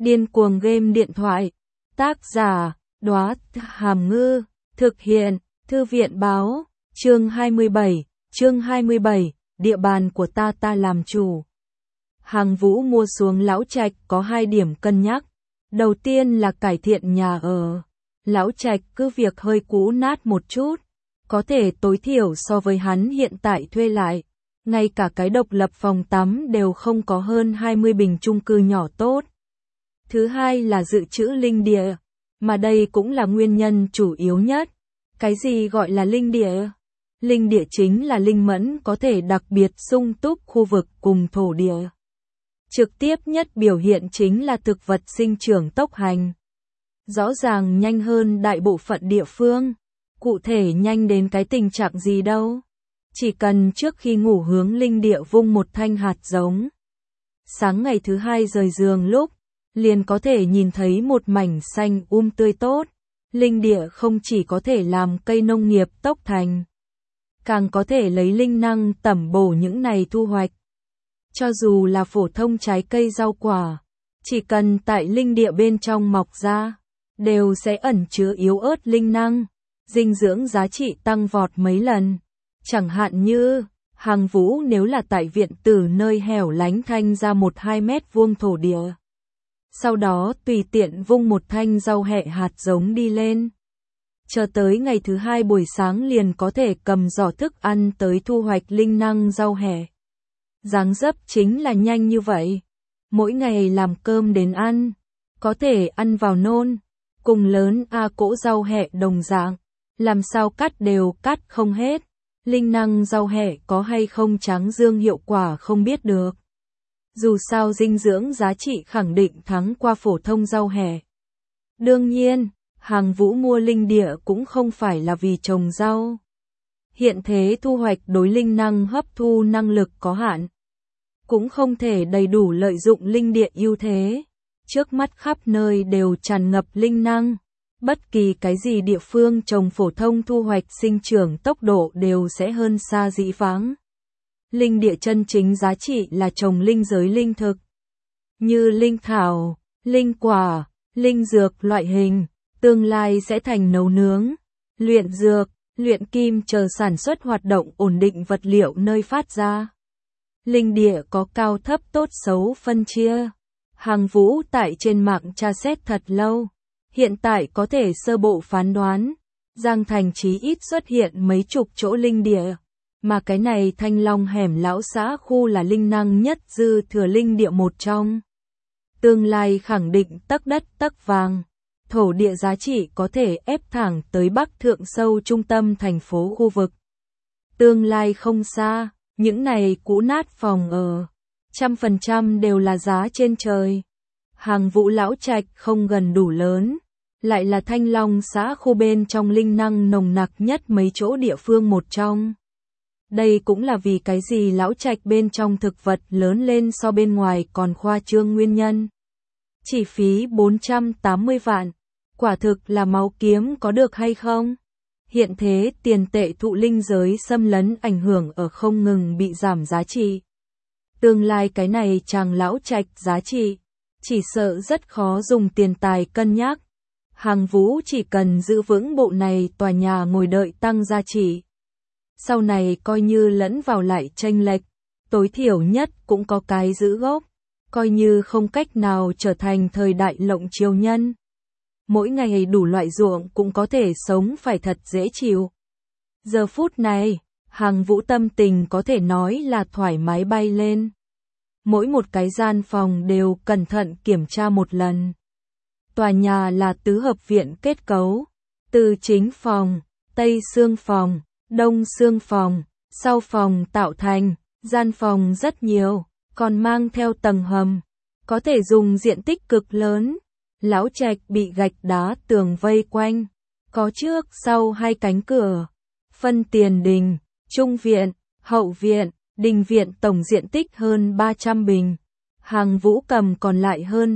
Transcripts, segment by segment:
Điên cuồng game điện thoại. Tác giả, Đóa Hàm Ngư. Thực hiện, Thư viện Báo. Chương 27, địa bàn của ta làm chủ. Hàng Vũ mua xuống Lão Trạch có 2 điểm cân nhắc. Đầu tiên là cải thiện nhà ở. Lão Trạch cứ việc hơi cũ nát một chút, có thể tối thiểu so với hắn hiện tại thuê lại. Ngay cả cái độc lập phòng tắm đều không có hơn 20 bình chung cư nhỏ tốt. Thứ hai là dự trữ linh địa, mà đây cũng là nguyên nhân chủ yếu nhất. Cái gì gọi là linh địa? Linh địa chính là linh mẫn có thể đặc biệt sung túc khu vực cùng thổ địa. Trực tiếp nhất biểu hiện chính là thực vật sinh trưởng tốc hành. Rõ ràng nhanh hơn đại bộ phận địa phương. Cụ thể nhanh đến cái tình trạng gì đâu. Chỉ cần trước khi ngủ hướng linh địa vung một thanh hạt giống. Sáng ngày thứ 2 rời giường lúc, liền có thể nhìn thấy một mảnh xanh tươi tốt. Linh địa không chỉ có thể làm cây nông nghiệp tốc thành, càng có thể lấy linh năng tẩm bổ những này thu hoạch. Cho dù là phổ thông trái cây rau quả, chỉ cần tại linh địa bên trong mọc ra, đều sẽ ẩn chứa yếu ớt linh năng, dinh dưỡng giá trị tăng vọt mấy lần. Chẳng hạn như, Hàng Vũ nếu là tại viện tử nơi hẻo lánh thanh ra 1-2 mét vuông thổ địa. Sau đó tùy tiện vung một thanh rau hẹ hạt giống đi lên. Chờ tới ngày thứ 2 buổi sáng liền có thể cầm giỏ thức ăn tới thu hoạch linh năng rau hẹ. Dáng dấp chính là nhanh như vậy. Mỗi ngày làm cơm đến ăn, có thể ăn vào nôn, cùng lớn cỗ rau hẹ đồng dạng, làm sao cắt đều cắt không hết. Linh năng rau hẹ có hay không tráng dương hiệu quả không biết được. Dù sao dinh dưỡng giá trị khẳng định thắng qua phổ thông rau hẹ. Đương nhiên, Hàng Vũ mua linh địa cũng không phải là vì trồng rau. Hiện thế thu hoạch đối linh năng hấp thu năng lực có hạn, cũng không thể đầy đủ lợi dụng linh địa ưu thế. Trước mắt khắp nơi đều tràn ngập linh năng. Bất kỳ cái gì địa phương trồng phổ thông thu hoạch sinh trưởng tốc độ đều sẽ hơn xa dĩ vãng. Linh địa chân chính giá trị là trồng linh giới linh thực, như linh thảo, linh quả, linh dược loại hình, tương lai sẽ thành nấu nướng, luyện dược, luyện kim chờ sản xuất hoạt động ổn định vật liệu nơi phát ra. Linh địa có cao thấp tốt xấu phân chia. Hàng Vũ tại trên mạng tra xét thật lâu. Hiện tại có thể sơ bộ phán đoán, Giang Thành chí ít xuất hiện mấy chục chỗ linh địa, mà cái này Thanh Long hẻm lão xã khu là linh năng nhất dư thừa linh địa một trong. Tương lai khẳng định tấc đất tấc vàng, thổ địa giá trị có thể ép thẳng tới Bắc Thượng sâu trung tâm thành phố khu vực. Tương lai không xa, những này cũ nát phòng ở, 100% đều là giá trên trời. Hàng Vũ Lão Trạch không gần đủ lớn, lại là Thanh Long xã khu bên trong linh năng nồng nặc nhất mấy chỗ địa phương một trong. Đây cũng là vì cái gì Lão Trạch bên trong thực vật lớn lên so bên ngoài còn khoa trương nguyên nhân. Chỉ phí 480 vạn, quả thực là máu kiếm có được hay không? Hiện thế tiền tệ thụ linh giới xâm lấn ảnh hưởng ở không ngừng bị giảm giá trị. Tương lai cái này chàng Lão Trạch giá trị, chỉ sợ rất khó dùng tiền tài cân nhắc. Hàng Vũ chỉ cần giữ vững bộ này tòa nhà ngồi đợi tăng giá trị. Sau này coi như lẫn vào lại chênh lệch, tối thiểu nhất cũng có cái giữ gốc, coi như không cách nào trở thành thời đại lộng triều nhân. Mỗi ngày đủ loại ruộng cũng có thể sống phải thật dễ chịu. Giờ phút này, Hàng Vũ tâm tình có thể nói là thoải mái bay lên. Mỗi một cái gian phòng đều cẩn thận kiểm tra một lần. Tòa nhà là tứ hợp viện kết cấu, từ chính phòng, tây xương phòng, đông xương phòng, sau phòng tạo thành, gian phòng rất nhiều, còn mang theo tầng hầm, có thể dùng diện tích cực lớn. Lão Trạch bị gạch đá tường vây quanh, có trước sau 2 cánh cửa, phân tiền đình, trung viện, hậu viện, đình viện tổng diện tích hơn 300 bình. Hàng Vũ cầm còn lại hơn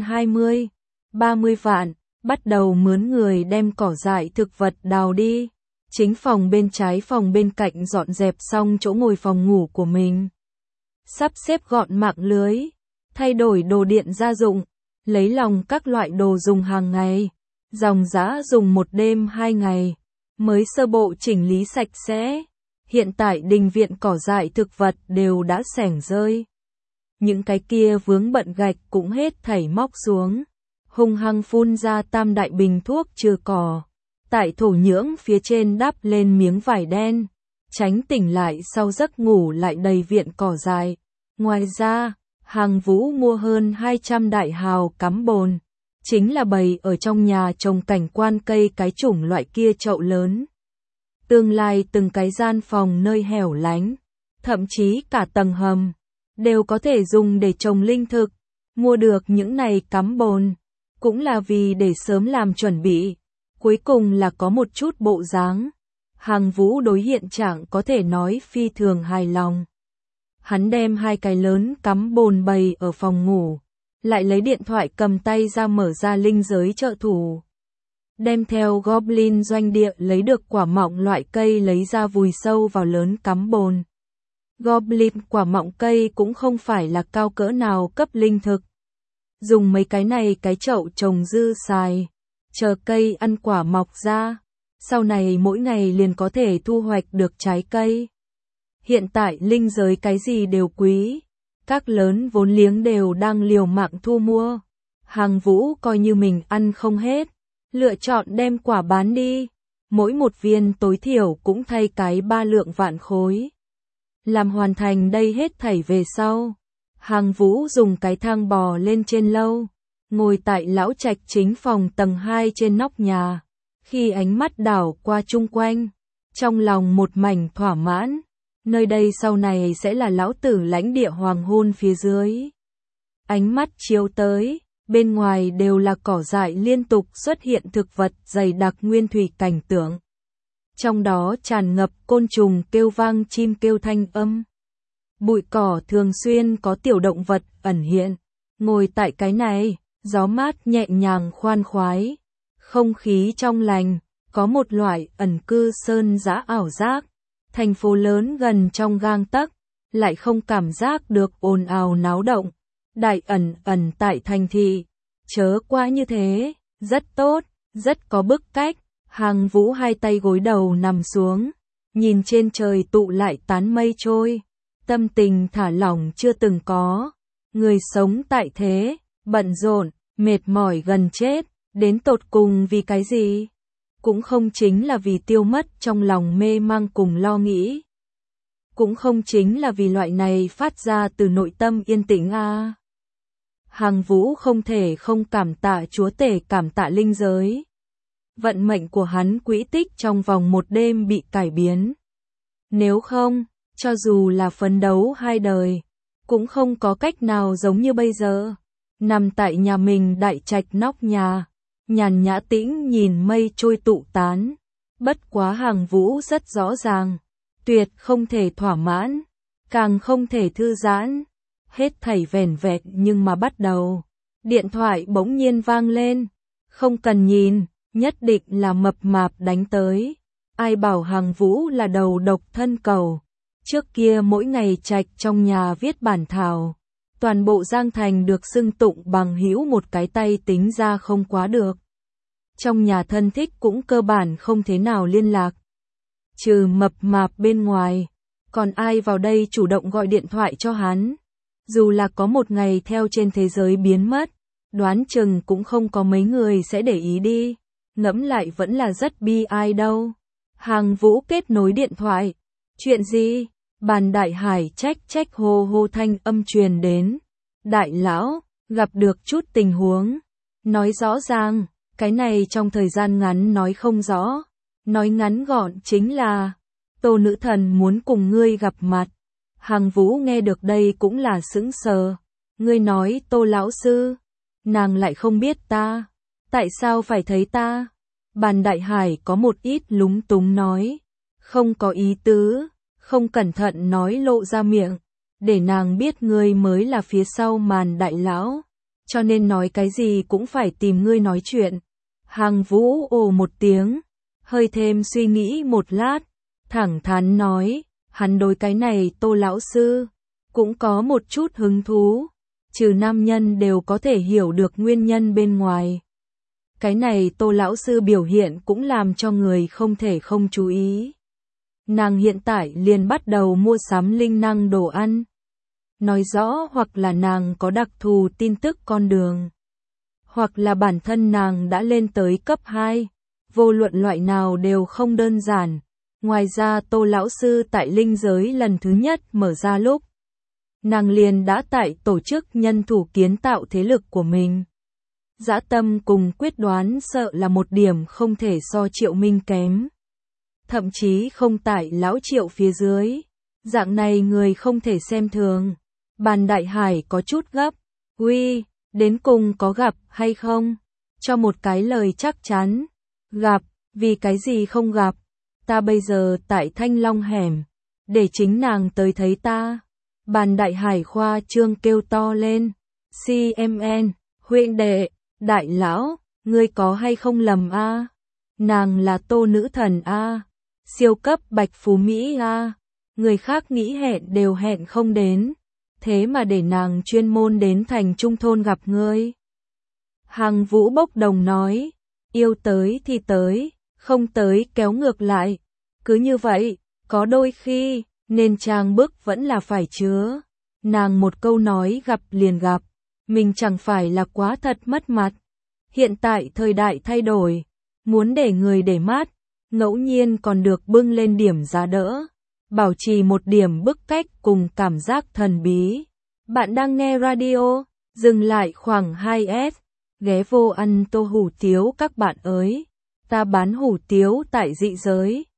20-30 vạn, bắt đầu mướn người đem cỏ dại thực vật đào đi. Chính phòng bên trái phòng bên cạnh dọn dẹp xong chỗ ngồi phòng ngủ của mình. Sắp xếp gọn mạng lưới, thay đổi đồ điện gia dụng, lấy lòng các loại đồ dùng hàng ngày, dòng dã dùng 1 đêm 2 ngày, mới sơ bộ chỉnh lý sạch sẽ. Hiện tại đình viện cỏ dại thực vật đều đã xẻng rơi. Những cái kia vướng bận gạch cũng hết thảy móc xuống, hung hăng phun ra tam đại bình thuốc trừ cỏ. Tại thổ nhưỡng phía trên đắp lên miếng vải đen, tránh tỉnh lại sau giấc ngủ lại đầy viện cỏ dại. Ngoài ra, Hàng Vũ mua hơn 200 đại hào cắm bồn, chính là bày ở trong nhà trồng cảnh quan cây cái chủng loại kia chậu lớn. Tương lai từng cái gian phòng nơi hẻo lánh, thậm chí cả tầng hầm, đều có thể dùng để trồng linh thực. Mua được những này cắm bồn, cũng là vì để sớm làm chuẩn bị. Cuối cùng là có một chút bộ dáng. Hàng Vũ đối hiện trạng có thể nói phi thường hài lòng. Hắn đem 2 cái lớn cắm bồn bày ở phòng ngủ, lại lấy điện thoại cầm tay ra mở ra linh giới trợ thủ. Đem theo Goblin doanh địa lấy được quả mọng loại cây lấy ra vùi sâu vào lớn cắm bồn. Goblin quả mọng cây cũng không phải là cao cỡ nào cấp linh thực. Dùng mấy cái này cái chậu trồng dư xài, chờ cây ăn quả mọc ra, sau này mỗi ngày liền có thể thu hoạch được trái cây. Hiện tại linh giới cái gì đều quý, các lớn vốn liếng đều đang liều mạng thu mua. Hàng Vũ coi như mình ăn không hết, lựa chọn đem quả bán đi, mỗi một viên tối thiểu cũng thay cái 3 lượng vạn khối. Làm hoàn thành đây hết thảy về sau, Hàng Vũ dùng cái thang bò lên trên lâu, ngồi tại lão trạch chính phòng tầng 2 trên nóc nhà. Khi ánh mắt đảo qua chung quanh, trong lòng một mảnh thỏa mãn, nơi đây sau này sẽ là lão tử lãnh địa hoàng hôn phía dưới. Ánh mắt chiếu tới, bên ngoài đều là cỏ dại liên tục xuất hiện thực vật dày đặc nguyên thủy cảnh tượng. Trong đó tràn ngập côn trùng kêu vang, chim kêu thanh âm. Bụi cỏ thường xuyên có tiểu động vật ẩn hiện. Ngồi tại cái này, gió mát nhẹ nhàng khoan khoái, không khí trong lành, có một loại ẩn cư sơn dã ảo giác. Thành phố lớn gần trong gang tấc, lại không cảm giác được ồn ào náo động. Đại ẩn tại thành thị, chớ qua như thế, rất tốt, rất có bức cách. Hàng Vũ 2 tay gối đầu nằm xuống, nhìn trên trời tụ lại tán mây trôi, tâm tình thả lỏng chưa từng có. Người sống tại thế, bận rộn, mệt mỏi gần chết, đến tột cùng vì cái gì? Cũng không chính là vì tiêu mất trong lòng mê mang cùng lo nghĩ. Cũng không chính là vì loại này phát ra từ nội tâm yên tĩnh a. Hàng Vũ không thể không cảm tạ chúa tể, cảm tạ linh giới. Vận mệnh của hắn quỹ tích trong vòng 1 đêm bị cải biến. Nếu không, cho dù là phấn đấu 2 đời, cũng không có cách nào giống như bây giờ. Nằm tại nhà mình đại trạch nóc nhà, nhàn nhã tĩnh nhìn mây trôi tụ tán. Bất quá Hàng Vũ rất rõ ràng, tuyệt không thể thỏa mãn, càng không thể thư giãn. Hết thảy vẻn vẹn nhưng mà bắt đầu. Điện thoại bỗng nhiên vang lên. Không cần nhìn, nhất định là mập mạp đánh tới. Ai bảo Hàng Vũ là đầu độc thân cầu. Trước kia mỗi ngày trạch trong nhà viết bản thảo. Toàn bộ Giang Thành được xưng tụng bằng hữu một cái tay tính ra không quá được. Trong nhà thân thích cũng cơ bản không thế nào liên lạc. Trừ mập mạp bên ngoài, còn ai vào đây chủ động gọi điện thoại cho hắn. Dù là có một ngày theo trên thế giới biến mất, đoán chừng cũng không có mấy người sẽ để ý đi. Ngẫm lại vẫn là rất bi ai đâu. Hàng Vũ kết nối điện thoại. Chuyện gì? Bàn Đại Hải trách hô hô thanh âm truyền đến. Đại lão, gặp được chút tình huống. Nói rõ ràng, cái này trong thời gian ngắn nói không rõ. Nói ngắn gọn chính là, Tô nữ thần muốn cùng ngươi gặp mặt. Hàng Vũ nghe được đây cũng là sững sờ. Ngươi nói Tô lão sư, nàng lại không biết ta. Tại sao phải thấy ta? Bàn Đại Hải có một ít lúng túng nói. Không có ý tứ, không cẩn thận nói lộ ra miệng. Để nàng biết ngươi mới là phía sau màn đại lão. Cho nên nói cái gì cũng phải tìm ngươi nói chuyện. Hàng Vũ ồ một tiếng, hơi thêm suy nghĩ một lát, thẳng thắn nói, hắn đối cái này Tô lão sư cũng có một chút hứng thú. trừ nam nhân đều có thể hiểu được nguyên nhân bên ngoài. Cái này Tô lão sư biểu hiện cũng làm cho người không thể không chú ý. Nàng hiện tại liền bắt đầu mua sắm linh năng đồ ăn. Nói rõ hoặc là nàng có đặc thù tin tức con đường, hoặc là bản thân nàng đã lên tới cấp 2, vô luận loại nào đều không đơn giản. Ngoài ra Tô lão sư tại linh giới lần thứ nhất mở ra lúc, nàng liền đã tại tổ chức nhân thủ kiến tạo thế lực của mình. Dã tâm cùng quyết đoán sợ là một điểm không thể so Triệu Minh kém. Thậm chí không tại lão Triệu phía dưới. Dạng này người không thể xem thường. Bàn Đại Hải có chút gấp. Uy, đến cùng có gặp hay không? Cho một cái lời chắc chắn. Gặp, vì cái gì không gặp? Ta bây giờ tại Thanh Long hẻm. Để chính nàng tới thấy ta. Bàn Đại Hải khoa trương kêu to lên. CMN, huynh đệ, đại lão, ngươi có hay không lầm a? Nàng là Tô nữ thần a, siêu cấp bạch phú Mỹ a, người khác nghĩ hẹn đều hẹn không đến, thế mà để nàng chuyên môn đến thành trung thôn gặp ngươi. Hằng Vũ bốc đồng nói, yêu tới thì tới, không tới kéo ngược lại, cứ như vậy, có đôi khi, nên trang bức vẫn là phải chứa. Nàng một câu nói gặp liền gặp, mình chẳng phải là quá thật mất mặt. Hiện tại thời đại thay đổi, muốn để người để mắt, ngẫu nhiên còn được bưng lên điểm giá đỡ, bảo trì một điểm bức cách cùng cảm giác thần bí. Bạn đang nghe radio, dừng lại khoảng 2S, ghé vô ăn tô hủ tiếu các bạn ơi, ta bán hủ tiếu tại dị giới.